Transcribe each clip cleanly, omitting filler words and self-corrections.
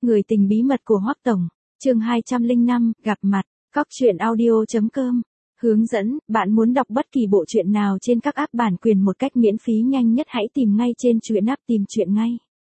Người tình bí mật của Hoắc Tổng, chương 205, gặp mặt, Cóc truyện audio.com. Hướng dẫn, bạn muốn đọc bất kỳ bộ truyện nào trên các app bản quyền một cách miễn phí nhanh nhất hãy tìm ngay trên truyện app tìm truyện ngay.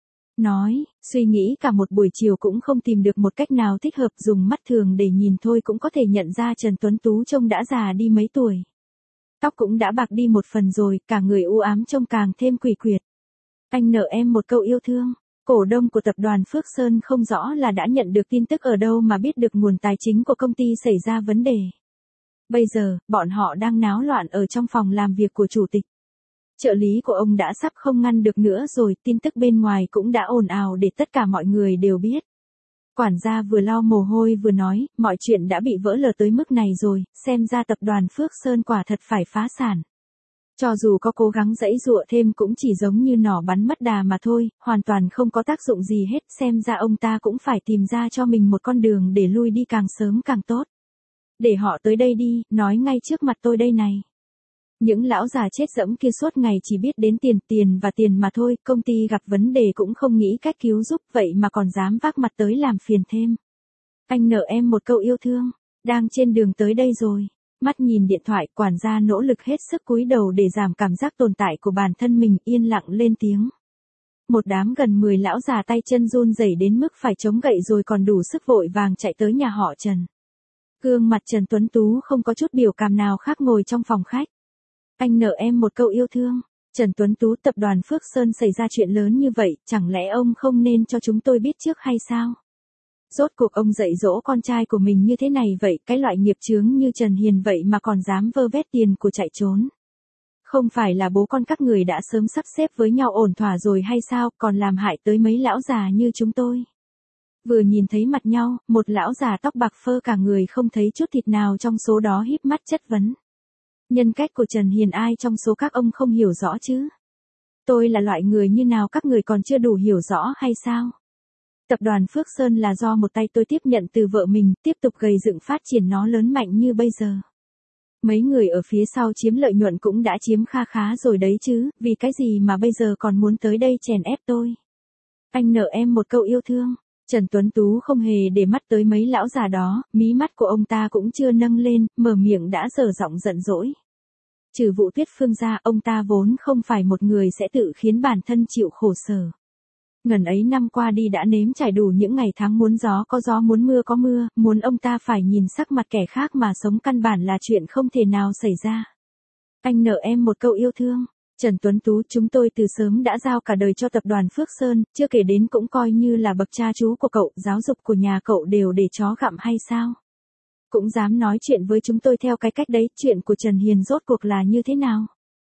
Nói, suy nghĩ cả một buổi chiều cũng không tìm được một cách nào thích hợp, dùng mắt thường để nhìn thôi cũng có thể nhận ra Trần Tuấn Tú trông đã già đi mấy tuổi. Tóc cũng đã bạc đi một phần rồi, cả người u ám trông càng thêm quỷ quyệt. Anh nợ em một câu yêu thương. Cổ đông của tập đoàn Phước Sơn không rõ là đã nhận được tin tức ở đâu mà biết được nguồn tài chính của công ty xảy ra vấn đề. Bây giờ, bọn họ đang náo loạn ở trong phòng làm việc của chủ tịch. Trợ lý của ông đã sắp không ngăn được nữa rồi, tin tức bên ngoài cũng đã ồn ào để tất cả mọi người đều biết. Quản gia vừa lau mồ hôi vừa nói, mọi chuyện đã bị vỡ lở tới mức này rồi, xem ra tập đoàn Phước Sơn quả thật phải phá sản. Cho dù có cố gắng giãy giụa thêm cũng chỉ giống như nỏ bắn mất đà mà thôi, hoàn toàn không có tác dụng gì hết, xem ra ông ta cũng phải tìm ra cho mình một con đường để lui đi càng sớm càng tốt. Để họ tới đây đi, nói ngay trước mặt tôi đây này. Những lão già chết dẫm kia suốt ngày chỉ biết đến tiền và tiền mà thôi, công ty gặp vấn đề cũng không nghĩ cách cứu giúp, vậy mà còn dám vác mặt tới làm phiền thêm. Anh nợ em một câu yêu thương, đang trên đường tới đây rồi. Mắt nhìn điện thoại, quản gia nỗ lực hết sức cúi đầu để giảm cảm giác tồn tại của bản thân mình, yên lặng lên tiếng. Một đám gần 10 lão già tay chân run rẩy đến mức phải chống gậy rồi còn đủ sức vội vàng chạy tới nhà họ Trần. Gương mặt Trần Tuấn Tú không có chút biểu cảm nào khác ngồi trong phòng khách. Anh nợ em một câu yêu thương. Trần Tuấn Tú, tập đoàn Phước Sơn xảy ra chuyện lớn như vậy, chẳng lẽ ông không nên cho chúng tôi biết trước hay sao? Rốt cuộc ông dạy dỗ con trai của mình như thế này vậy, cái loại nghiệp chướng như Trần Hiền vậy mà còn dám vơ vét tiền của chạy trốn. Không phải là bố con các người đã sớm sắp xếp với nhau ổn thỏa rồi hay sao, còn làm hại tới mấy lão già như chúng tôi. Vừa nhìn thấy mặt nhau, một lão già tóc bạc phơ cả người không thấy chút thịt nào trong số đó híp mắt chất vấn. Nhân cách của Trần Hiền ai trong số các ông không hiểu rõ chứ? Tôi là loại người như nào các người còn chưa đủ hiểu rõ hay sao? Tập đoàn Phước Sơn là do một tay tôi tiếp nhận từ vợ mình, tiếp tục gầy dựng phát triển nó lớn mạnh như bây giờ. Mấy người ở phía sau chiếm lợi nhuận cũng đã chiếm kha khá rồi đấy chứ, vì cái gì mà bây giờ còn muốn tới đây chèn ép tôi? Anh nợ em một câu yêu thương. Trần Tuấn Tú không hề để mắt tới mấy lão già đó, mí mắt của ông ta cũng chưa nâng lên, mở miệng đã dở giọng giận dỗi. Trừ vụ Tuyết Phương ra, ông ta vốn không phải một người sẽ tự khiến bản thân chịu khổ sở. Ngần ấy năm qua đi đã nếm trải đủ những ngày tháng muốn gió có gió muốn mưa có mưa, muốn ông ta phải nhìn sắc mặt kẻ khác mà sống căn bản là chuyện không thể nào xảy ra. Anh nợ em một câu yêu thương. Trần Tuấn Tú, chúng tôi từ sớm đã giao cả đời cho tập đoàn Phước Sơn, chưa kể đến cũng coi như là bậc cha chú của cậu, giáo dục của nhà cậu đều để chó gặm hay sao? Cũng dám nói chuyện với chúng tôi theo cái cách đấy, chuyện của Trần Hiền rốt cuộc là như thế nào?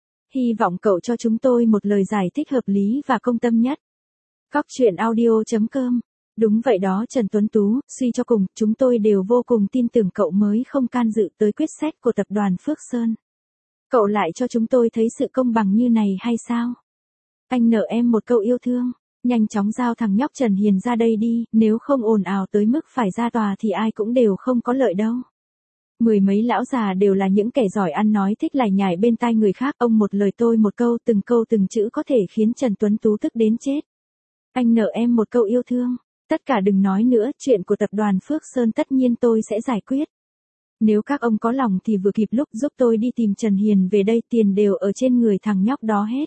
Hy vọng cậu cho chúng tôi một lời giải thích hợp lý và công tâm nhất. Cóc truyện audio.com. Đúng vậy đó Trần Tuấn Tú, suy cho cùng, chúng tôi đều vô cùng tin tưởng cậu mới không can dự tới quyết sách của tập đoàn Phước Sơn. Cậu lại cho chúng tôi thấy sự công bằng như này hay sao? Anh nợ em một câu yêu thương. Nhanh chóng giao thằng nhóc Trần Hiền ra đây đi, nếu không ồn ào tới mức phải ra tòa thì ai cũng đều không có lợi đâu. Mười mấy lão già đều là những kẻ giỏi ăn nói thích lải nhải bên tai người khác, ông một lời tôi một câu từng chữ có thể khiến Trần Tuấn Tú tức đến chết. Anh nợ em một câu yêu thương. Tất cả đừng nói nữa, chuyện của tập đoàn Phước Sơn tất nhiên tôi sẽ giải quyết. Nếu các ông có lòng thì vừa kịp lúc giúp tôi đi tìm Trần Hiền về đây, tiền đều ở trên người thằng nhóc đó hết.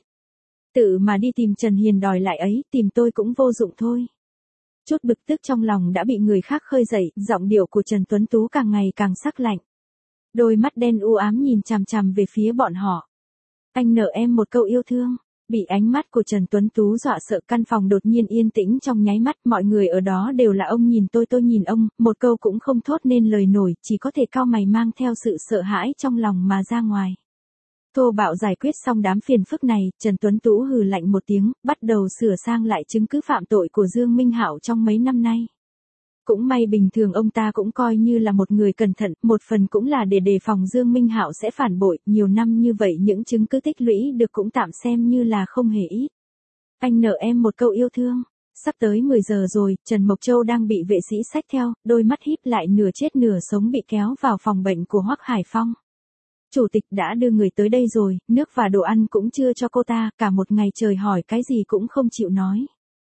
Tự mà đi tìm Trần Hiền đòi lại ấy, tìm tôi cũng vô dụng thôi. Chút bực tức trong lòng đã bị người khác khơi dậy, giọng điệu của Trần Tuấn Tú càng ngày càng sắc lạnh. Đôi mắt đen u ám nhìn chằm chằm về phía bọn họ. Anh nợ em một câu yêu thương. Bị ánh mắt của Trần Tuấn Tú dọa sợ, căn phòng đột nhiên yên tĩnh trong nháy mắt, mọi người ở đó đều là ông nhìn tôi nhìn ông, một câu cũng không thốt nên lời nổi, chỉ có thể cau mày mang theo sự sợ hãi trong lòng mà ra ngoài. Thô bạo giải quyết xong đám phiền phức này, Trần Tuấn Tú hừ lạnh một tiếng, bắt đầu sửa sang lại chứng cứ phạm tội của Dương Minh Hạo trong mấy năm nay. Cũng may bình thường ông ta cũng coi như là một người cẩn thận, một phần cũng là để đề phòng Dương Minh Hạo sẽ phản bội, nhiều năm như vậy những chứng cứ tích lũy được cũng tạm xem như là không hề ít. Anh nợ em một câu yêu thương. Sắp tới 10 giờ rồi, Trần Mộc Châu đang bị vệ sĩ xách theo, đôi mắt híp lại nửa chết nửa sống bị kéo vào phòng bệnh của Hoắc Hải Phong. Chủ tịch đã đưa người tới đây rồi, nước và đồ ăn cũng chưa cho cô ta, cả một ngày trời hỏi cái gì cũng không chịu nói.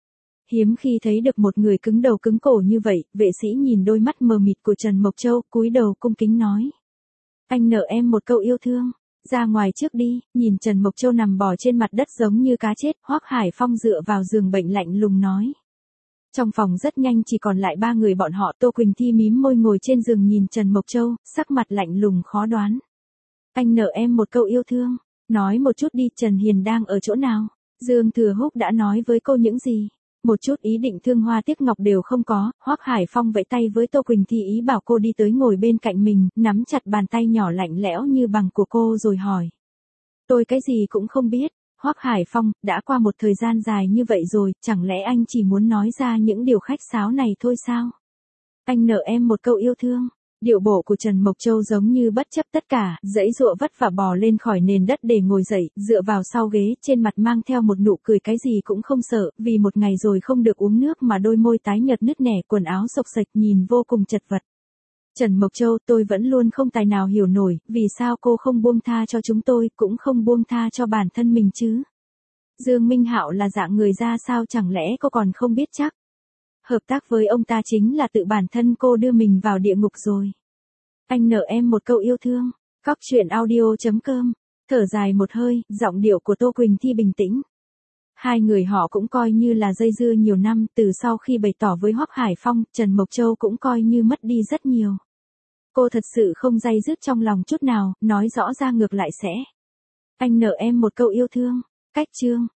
hiếm khi thấy được một người cứng đầu cứng cổ như vậy, vệ sĩ nhìn đôi mắt mờ mịt của Trần Mộc Châu, cúi đầu cung kính nói. Anh nợ em một câu yêu thương, ra ngoài trước đi, nhìn Trần Mộc Châu nằm bò trên mặt đất giống như cá chết, Hoắc Hải Phong dựa vào giường bệnh lạnh lùng nói. Trong phòng rất nhanh chỉ còn lại 3 người bọn họ, Tô Quỳnh Thi mím môi ngồi trên giường nhìn Trần Mộc Châu, sắc mặt lạnh lùng khó đoán. Anh nợ em một câu yêu thương, nói một chút đi, Trần Hiền đang ở chỗ nào? Dương Thừa Húc đã nói với cô những gì? Một chút ý định thương hoa tiếc ngọc đều không có, Hoắc Hải Phong vẫy tay với Tô Quỳnh Thi ý bảo cô đi tới ngồi bên cạnh mình, nắm chặt bàn tay nhỏ lạnh lẽo như bằng của cô rồi hỏi. Tôi cái gì cũng không biết, Hoắc Hải Phong, đã qua một thời gian dài như vậy rồi, chẳng lẽ anh chỉ muốn nói ra những điều khách sáo này thôi sao? Anh nợ em một câu yêu thương. Điệu bộ của Trần Mộc Châu giống như bất chấp tất cả, giãy giụa vất vả bò lên khỏi nền đất để ngồi dậy, dựa vào sau ghế, trên mặt mang theo một nụ cười cái gì cũng không sợ, vì một ngày rồi không được uống nước mà đôi môi tái nhợt nứt nẻ, quần áo xộc xệch nhìn vô cùng chật vật. Trần Mộc Châu, tôi vẫn luôn không tài nào hiểu nổi, vì sao cô không buông tha cho chúng tôi, cũng không buông tha cho bản thân mình chứ? Dương Minh Hạo là dạng người ra sao, chẳng lẽ cô còn không biết chắc? Hợp tác với ông ta chính là tự bản thân cô đưa mình vào địa ngục rồi. Anh nợ em một câu yêu thương. Cóc truyện audio.com. Thở dài một hơi, giọng điệu của Tô Quỳnh Thi bình tĩnh. Hai người họ cũng coi như là dây dưa nhiều năm, từ sau khi bày tỏ với Hoắc Hải Phong, Trần Mộc Châu cũng coi như mất đi rất nhiều. Cô thật sự không day dứt trong lòng chút nào, nói rõ ra ngược lại sẽ. Anh nợ em một câu yêu thương. Cách chương.